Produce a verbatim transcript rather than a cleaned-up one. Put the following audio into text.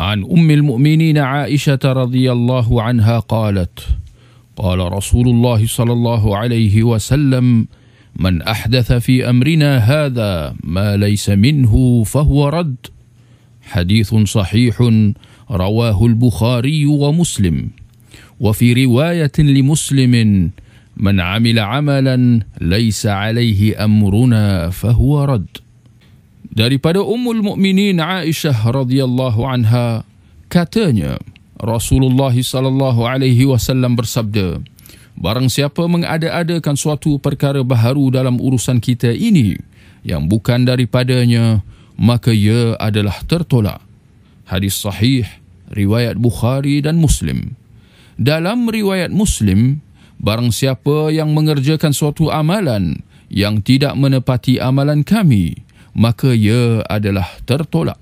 عن أم المؤمنين عائشة رضي الله عنها قالت قال رسول الله صلى الله عليه وسلم من أحدث في أمرنا هذا ما ليس منه فهو رد. حديث صحيح رواه البخاري ومسلم. وفي رواية لمسلم من عمل عملا ليس عليه أمرنا فهو رد. Daripada Ummul Mukminin Aisyah radhiyallahu anha, katanya Rasulullah sallallahu alaihi wasallam bersabda, barang siapa mengada-adakan suatu perkara baharu dalam urusan kita ini yang bukan daripadanya, maka ia adalah tertolak. Hadis sahih riwayat Bukhari dan Muslim. Dalam riwayat Muslim, barang siapa yang mengerjakan suatu amalan yang tidak menepati amalan kami, maka ia adalah tertolak.